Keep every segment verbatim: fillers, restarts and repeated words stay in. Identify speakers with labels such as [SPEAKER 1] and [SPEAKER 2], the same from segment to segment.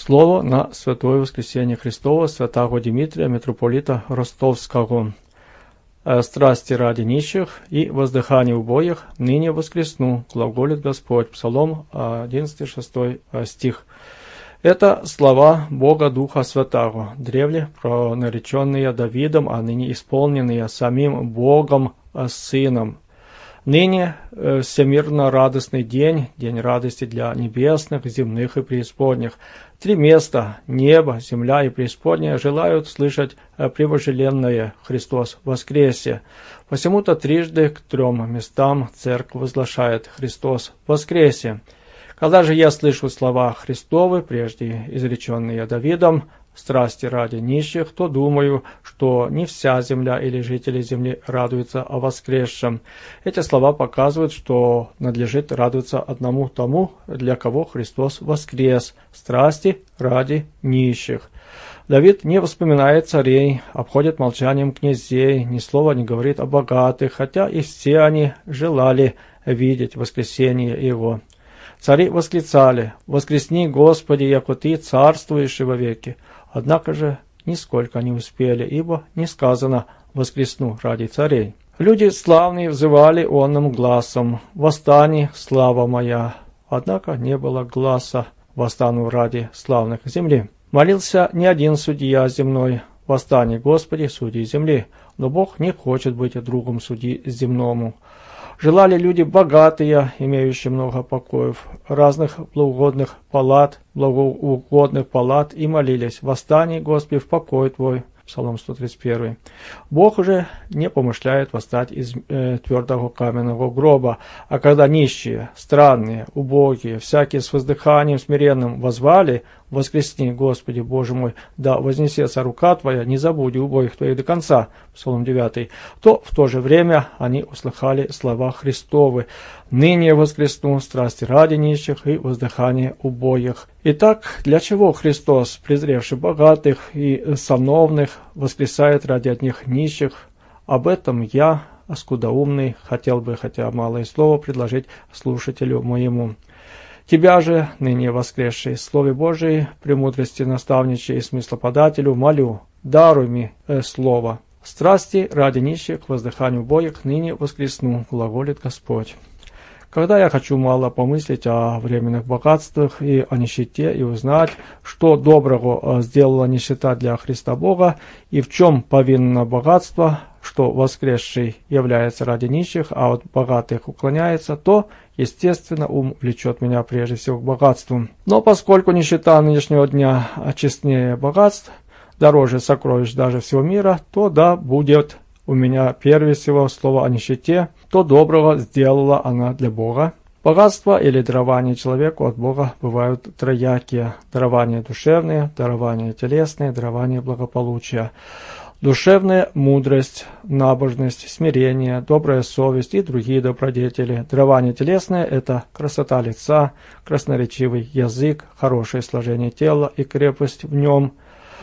[SPEAKER 1] Слово на Святое Воскресение Христово святаго Димитрия, митрополита Ростовского. «Страсти ради нищих и воздыхание убоих ныне воскресну, глаголит Господь». Псалом одиннадцатый, шестой стих. Это слова Бога Духа Святаго, древле пронареченные Давидом, а ныне исполненные самим Богом Сыном. Ныне э, всемирно радостный день, день радости для небесных, земных и преисподних. Три места – небо, земля и преисподняя – желают слышать э, превожеленное «Христос воскресе». Посему-то трижды к трем местам церковь возглашает «Христос воскресе». Когда же я слышу слова Христовы, прежде изреченные Давидом, «страсти ради нищих», то думаю, что не вся земля или жители земли радуются о воскресшем. Эти слова показывают, что надлежит радоваться одному тому, для кого Христос воскрес, страсти ради нищих. Давид не вспоминает царей, обходит молчанием князей, ни слова не говорит о богатых, хотя и все они желали видеть воскресение его. Цари восклицали: «Воскресни, Господи, яко Ты царствуешь во веки». Однако же нисколько не успели, ибо не сказано «воскресну ради царей». Люди славные взывали онным гласом: «Восстани, слава моя». Однако не было гласа «восстану ради славных земли». Молился не один судья земной: «Восстани, Господи, судьи земли». Но Бог не хочет быть другом судьи земному. Желали люди богатые, имеющие много покоев, разных благоугодных палат, благоугодных палат, и молились: «Восстани, Господи, в покой Твой». Псалом сто тридцать один. Бог же не помышляет восстать из э, твердого каменного гроба, а когда нищие, странные, убогие, всякие с воздыханием смиренным возвали: «Воскресни, Господи, Боже мой, да вознесется рука Твоя, не забуди убогих Твоих до конца», Псалом девятый, то в то же время они услыхали слова Христовы: «Ныне воскресну, страсти ради нищих и воздыхание убогих». Итак, для чего Христос, презревший богатых и сановных, воскресает ради одних нищих? Об этом я, скудоумный, хотел бы хотя малое слово предложить слушателю моему. Тебя же, ныне воскресший, Слове Божией, премудрости наставничей и смыслоподателю, молю, даруй мне э, слово. Страсти ради нищих, воздыханию убогих ныне воскресну, глаголит Господь. Когда я хочу мало помыслить о временных богатствах и о нищете, и узнать, что доброго сделала нищета для Христа Бога, и в чем повинно богатство, что воскресший является ради нищих, а от богатых уклоняется, то, естественно, ум влечет меня прежде всего к богатству. Но поскольку нищета нынешнего дня честнее богатств, дороже сокровищ даже всего мира, то да будет у меня прежде всего слово о нищете, то доброго сделала она для Бога. Богатство или дарование человеку от Бога бывают троякие: дарования душевные, дарования телесные, дарования благополучия. Душевная мудрость, набожность, смирение, добрая совесть и другие добродетели. Дарование телесное – это красота лица, красноречивый язык, хорошее сложение тела и крепость в нем.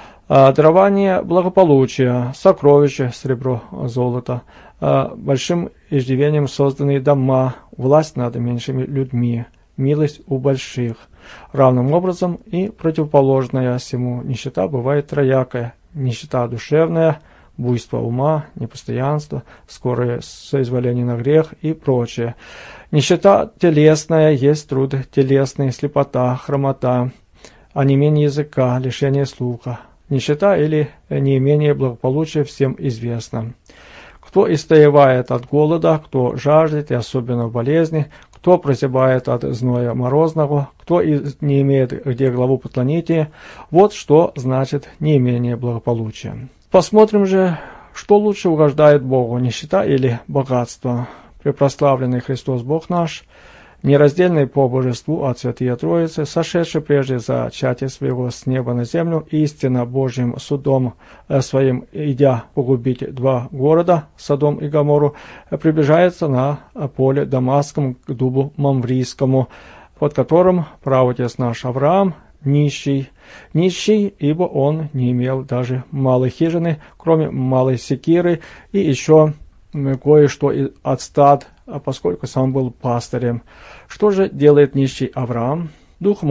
[SPEAKER 1] А дарование благополучия, сокровища, серебро, золото, а большим иждивением созданные дома, власть над меньшими людьми, милость у больших. Равным образом и противоположная всему нищета бывает троякая: нищета душевная, буйство ума, непостоянство, скорое соизволение на грех и прочее. Нищета телесная есть труд телесный, слепота, хромота, онемение языка, лишение слуха. Нищета или неимение благополучия всем известно. Кто истоевает от голода, кто жаждет, и особенно в болезни, кто прозябает от зноя морозного, кто не имеет где главу поклонить, вот что значит неимение благополучия. Посмотрим же, что лучше угождает Богу, нищета или богатство. Препрославленный Христос Бог наш, нераздельный по божеству от Святые Троицы, сошедший прежде зачатия своего с неба на землю, истинно Божьим судом своим, идя погубить два города, Содом и Гоморру, приближается на поле Дамасском к дубу Мамврийскому, под которым праотец наш Авраам, нищий, нищий, ибо он не имел даже малой хижины, кроме малой секиры, и еще кое-что от стад, поскольку сам был пастырем. Что же делает нищий Авраам? Духом он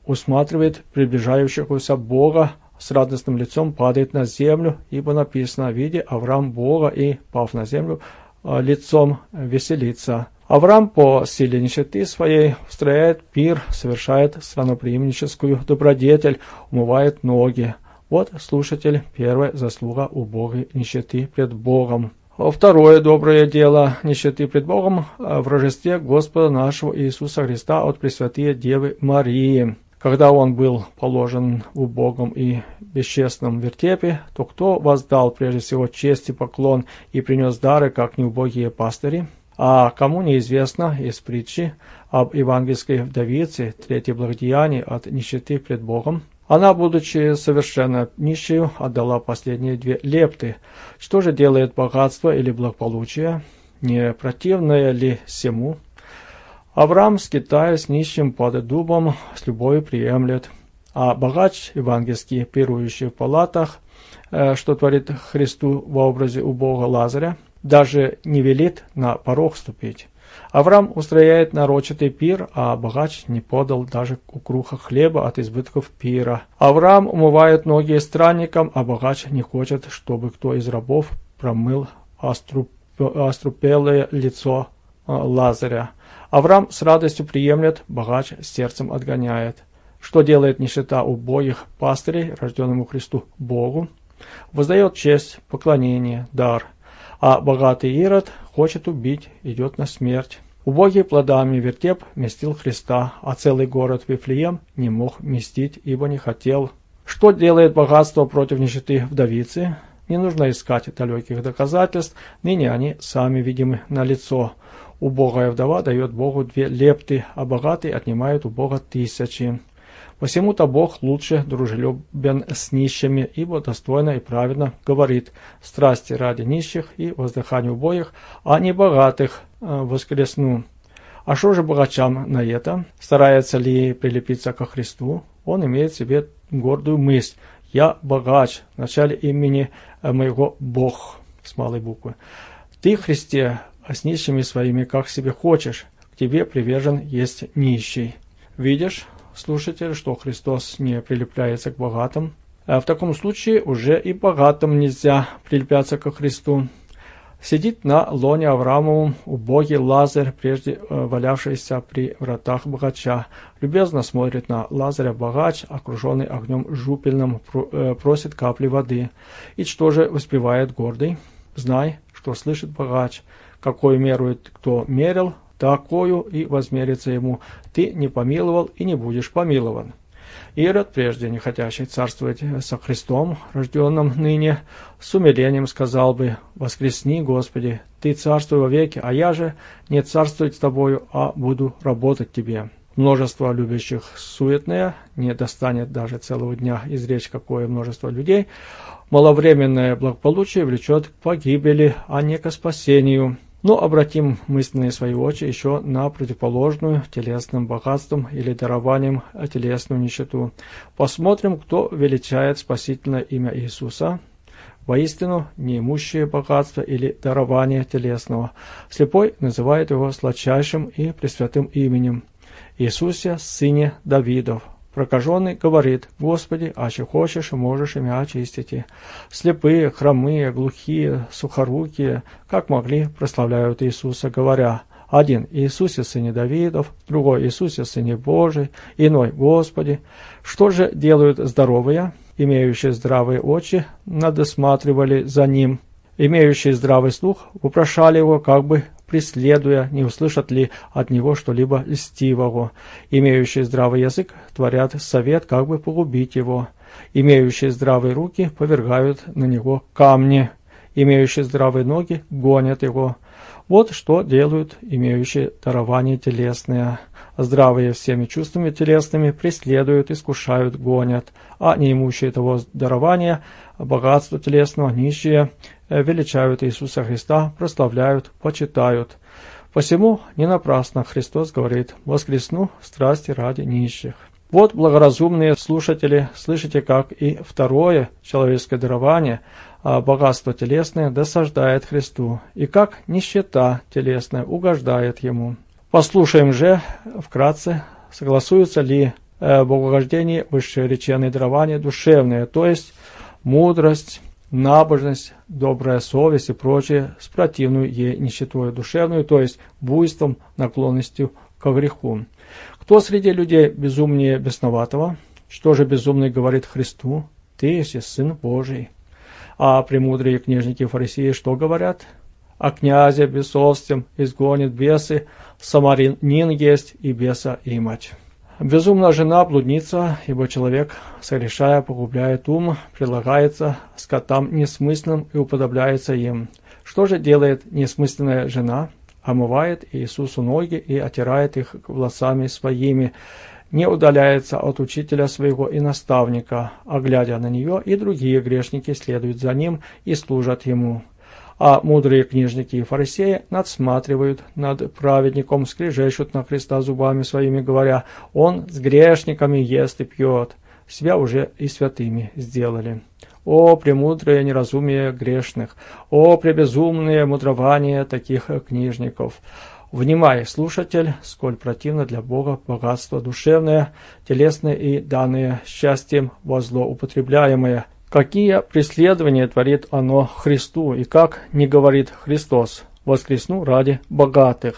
[SPEAKER 1] усматривает приближающегося Бога, с радостным лицом падает на землю, ибо написано: «Видя Авраам Бога и, пав на землю, лицом веселится». Авраам по силе нищеты своей устрояет пир, совершает странноприимническую добродетель, умывает ноги. Вот, слушатель, первая заслуга убогой нищеты пред Богом. Второе доброе дело нищеты пред Богом в рождестве Господа нашего Иисуса Христа от Пресвятые Девы Марии. Когда он был положен в убогом и бесчестном вертепе, то кто воздал прежде всего честь и поклон и принес дары, как неубогие пастыри? А кому неизвестно из притчи об евангельской вдовице, третье благодеяние от нищеты пред Богом? Она, будучи совершенно нищею, отдала последние две лепты. Что же делает богатство или благополучие? Не противное ли сему? Авраам, скитаясь нищим под дубом, с любовью приемлет. А богач евангельский, пирующий в палатах, что творит Христу в образе убогого Лазаря, даже не велит на порог ступить. Авраам устрояет нарочатый пир, а богач не подал даже укруха хлеба от избытков пира. Авраам умывает ноги странникам, а богач не хочет, чтобы кто из рабов промыл оструп... острупелое лицо Лазаря. Авраам с радостью приемлет, богач сердцем отгоняет. Что делает нищета убогих пастырей, рожденному Христу Богу? Воздает честь, поклонение, дар. А богатый Ирод хочет убить, идет на смерть. Убогий плодами вертеп вместил Христа, а целый город Вифлеем не мог вместить, ибо не хотел. Что делает богатство против нищеты вдовицы? Не нужно искать далеких доказательств, ныне они сами видимы налицо. Убогая вдова дает Богу две лепты, а богатый отнимает у Бога тысячи. Посему-то Бог лучше дружелюбен с нищими, ибо достойно и праведно говорит: «Страсти ради нищих и воздыханию убогих, а не богатых воскресну». А что же богачам на это? Старается ли прилепиться ко Христу? Он имеет в себе гордую мысль: «Я богач, в начале имени моего Бог» с малой буквы. Ты, Христе, с нищими своими как себе хочешь, к тебе привержен есть нищий. Видишь, слушатель, что Христос не прилепляется к богатым? А в таком случае уже и богатым нельзя прилепляться ко Христу. Сидит на лоне Авраамовом убогий Лазарь, прежде валявшийся при вратах богача. Любезно смотрит на Лазаря богач, окруженный огнем жупельным, просит капли воды. И что же воспевает гордый? Знай, что слышит богач. Какую мерует кто мерил, такую и возмерится ему. Ты не помиловал и не будешь помилован. Ирод, прежде не хотящий царствовать со Христом, рожденным ныне, с умилением сказал бы: «Воскресни, Господи, Ты царствуй вовеки, а я же не царствовать с Тобою, а буду работать Тебе». Множество любящих суетное, не достанет даже целого дня изречь какое множество людей. Маловременное благополучие влечет к погибели, а не к спасению. Но обратим мысленные свои очи еще на противоположную телесным богатством или дарованием телесную нищету. Посмотрим, кто величает спасительное имя Иисуса. Воистину, неимущее богатство или дарование телесного. Слепой называет его сладчайшим и пресвятым именем. Иисусе, сыне Давидов. Прокаженный говорит: «Господи, аще хочешь, можешь имя очистить». Слепые, хромые, глухие, сухорукие, как могли, прославляют Иисуса, говоря: один Иисусе, сыне Давидов, другой Иисусе, сыне Божий, иной Господи. Что же делают здоровые? Имеющие здравые очи надосматривали за ним. Имеющие здравый слух вопрошали его, как бы преследуя, не услышат ли от него что-либо льстивого. Имеющие здравый язык творят совет, как бы погубить его. Имеющие здравые руки повергают на него камни. Имеющие здравые ноги гонят его. Вот что делают имеющие дарование телесное. Здравые всеми чувствами телесными преследуют, искушают, гонят, а не имущие того дарования, богатства телесного, нищие, величают Иисуса Христа, прославляют, почитают. Посему не напрасно Христос говорит: «Воскресну страсти ради нищих». Вот, благоразумные слушатели, слышите, как и второе человеческое дарование, богатство телесное, досаждает Христу, и как нищета телесная угождает Ему. Послушаем же вкратце, согласуются ли э, богоугождение, высшее речение дарование душевное, то есть мудрость, набожность, добрая совесть и прочее с противную ей нищетой душевную, то есть буйством, наклонностью ко греху. Кто среди людей безумнее бесноватого? Что же безумный говорит Христу? Ты есть Сын Божий. А премудрые книжники и фарисеи что говорят? А князя бесовством изгонит бесы, самарянин есть и беса имать. Безумная жена блудница, ибо человек, согрешая, погубляет ум, прилагается скотам несмысленным и уподобляется им. Что же делает несмысленная жена? Омывает Иисусу ноги и отирает их волосами своими, не удаляется от учителя своего и наставника, а глядя на нее, и другие грешники следуют за ним и служат ему. А мудрые книжники и фарисеи надсматривают над праведником, скрежещут на Христа зубами своими, говоря: «Он с грешниками ест и пьет». Себя уже и святыми сделали. О, премудрое неразумие грешных! О, пребезумное мудрование таких книжников! Внимай, слушатель, сколь противно для Бога богатство душевное, телесное и данное счастьем во зло употребляемое. Какие преследования творит оно Христу, и как не говорит Христос: «Воскресну ради богатых».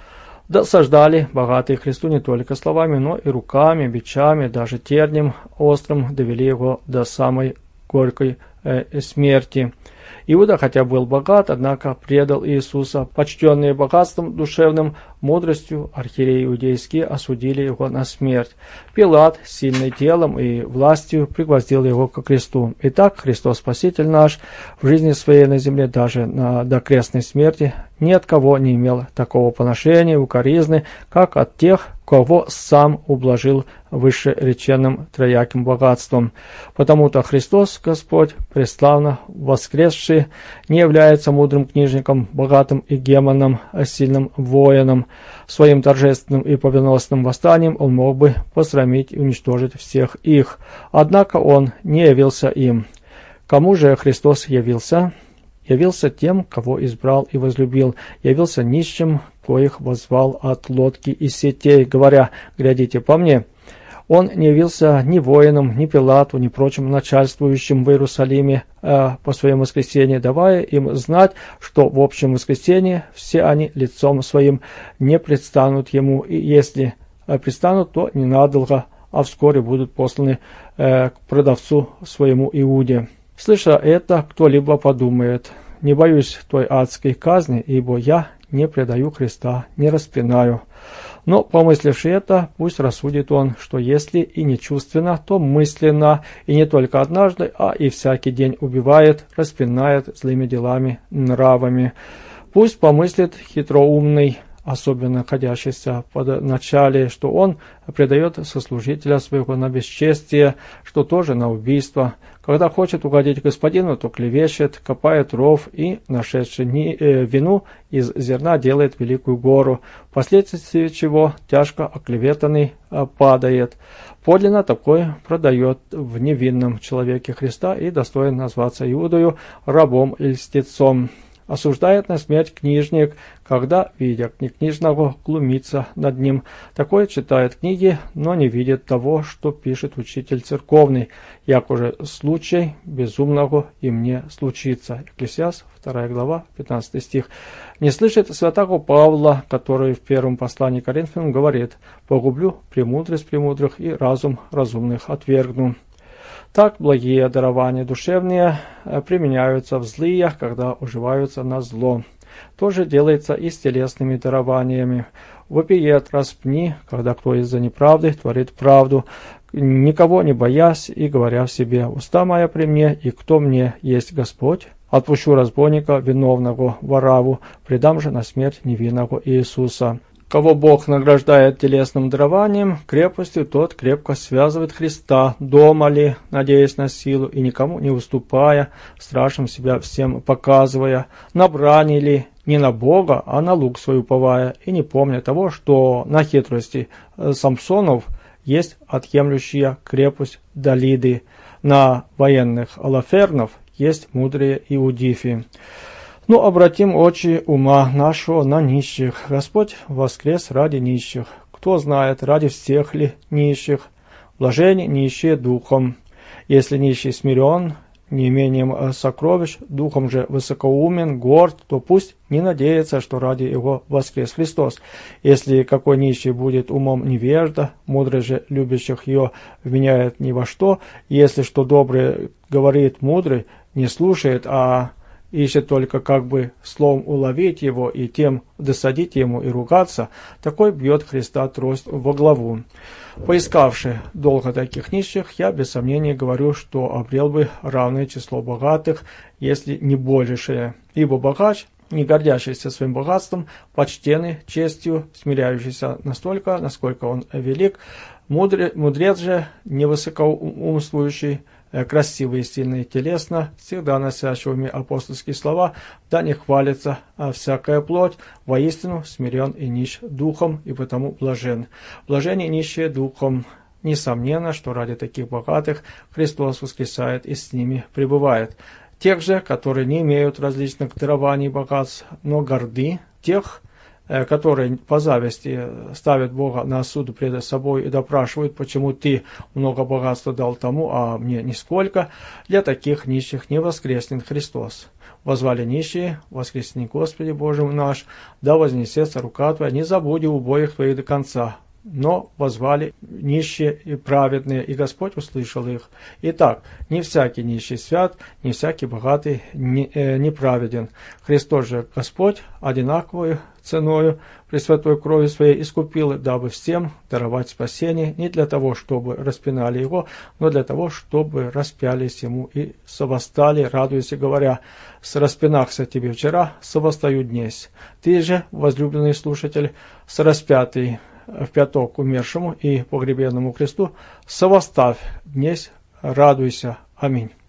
[SPEAKER 1] Досаждали богатые Христу не только словами, но и руками, бичами, даже тернем острым довели его до самой горькой э, смерти. Иуда, хотя был богат, однако предал Иисуса. Почтенные богатством душевным, мудростью, архиереи иудейские осудили его на смерть. Пилат, сильный телом и властью, пригвоздил его ко кресту. Итак, Христос Спаситель наш в жизни своей на земле, даже на докрестной смерти, ни от кого не имел такого поношения, укоризны, как от тех, кого сам ублажил вышереченным трояким богатством. Потому-то Христос, Господь, преславно воскресший, не является мудрым книжником, богатым и гемоном, а сильным воином. Своим торжественным и победоносным восстанием он мог бы посрамить и уничтожить всех их. Однако он не явился им. Кому же Христос явился? Явился тем, кого избрал и возлюбил, явился нищим, коих воззвал от лодки и сетей, говоря: «Глядите по мне». Он не явился ни воинам, ни Пилату, ни прочим начальствующим в Иерусалиме э, по своему воскресенье, давая им знать, что в общем воскресенье все они лицом своим не предстанут ему, и если э, предстанут, то ненадолго, а вскоре будут посланы э, к продавцу своему Иуде. Слыша это, кто-либо подумает: «Не боюсь той адской казни, ибо я не предаю Христа, не распинаю». Но, помысливши это, пусть рассудит он, что если и не чувственно, то мысленно, и не только однажды, а и всякий день убивает, распинает злыми делами, нравами. Пусть помыслит хитроумный, особенно находящийся под начале, что он предает сослужителя своего на бесчестие, что тоже на убийство. Когда хочет угодить господину, то клевещет, копает ров и, нашедший вину, из зерна делает великую гору, впоследствии чего тяжко оклеветанный падает. Подлинно такой продает в невинном человеке Христа и достоин назваться Иудою, рабом-льстецом. Осуждает на смерть книжник, когда, видя книжного, глумится над ним. Такой читает книги, но не видит того, что пишет учитель церковный, як уже случай безумного и мне случится. Екклесиаст, вторая глава, пятнадцатый стих. Не слышит святого Павла, который в первом послании к Коринфянам говорит: «Погублю премудрость премудрых и разум разумных отвергну». Так благие дарования душевные применяются в злые, когда уживаются на зло. То же делается и с телесными дарованиями. Вопиет распни, когда кто из-за неправды творит правду, никого не боясь и говоря в себе: «Уста моя при мне, и кто мне есть Господь? Отпущу разбойника, виновного вораву, предам же на смерть невинного Иисуса». Кого Бог награждает телесным дарованием, крепостью, тот крепко связывает Христа, дома ли, надеясь на силу, и никому не уступая, страшным себя всем показывая, на брани ли, не на Бога, а на лук свой уповая, и не помня того, что на хитрости Самсонов есть отъемлющая крепость Далиды, на военных Алафернов есть мудрые Иудифи. Но обратим очи ума нашего на нищих. Господь воскрес ради нищих. Кто знает, ради всех ли нищих? Блаженны нищие духом. Если нищий смирен, не имением сокровищ, духом же высокоумен, горд, то пусть не надеется, что ради его воскрес Христос. Если какой нищий будет умом невежда, мудрый же любящих ее вменяет ни во что, если что доброе говорит мудрый, не слушает, а ищет только как бы словом уловить его и тем досадить ему и ругаться, такой бьет Христа трость во главу. Поискавши долго таких нищих, я без сомнения говорю, что обрел бы равное число богатых, если не большее. Ибо богач, не гордящийся своим богатством, почтенный честью, смиряющийся настолько, насколько он велик, мудрец, мудрец же, невысокоумствующий, красивый и сильный телесно, всегда носящими апостольские слова, да не хвалится а всякая плоть, воистину смирен и нищ духом, и потому блажен. Блаженны нищие духом. Несомненно, что ради таких богатых Христос воскресает и с ними пребывает. Тех же, которые не имеют различных дарований и богатств, но горды, тех, которые по зависти ставят Бога на суд пред собой и допрашивают, почему ты много богатства дал тому, а мне нисколько, для таких нищих не воскреснет Христос. Возвали нищие, воскресни Господи Боже наш, да вознесется рука Твоя, не забуди убоих Твоих до конца. Но возвали нищие и праведные, и Господь услышал их. Итак, не всякий нищий свят, не всякий богатый не, э, неправеден. Христос же Господь одинаковую ценою пресвятой крови своей искупил, дабы всем даровать спасение, не для того, чтобы распинали его, но для того, чтобы распялись ему и совостали, радуясь и говоря: «С распинахся тебе вчера, совостаю днесь». Ты же, возлюбленный слушатель, с распятый в пяток умершему и погребенному кресту, совоставь днесь, радуйся. Аминь.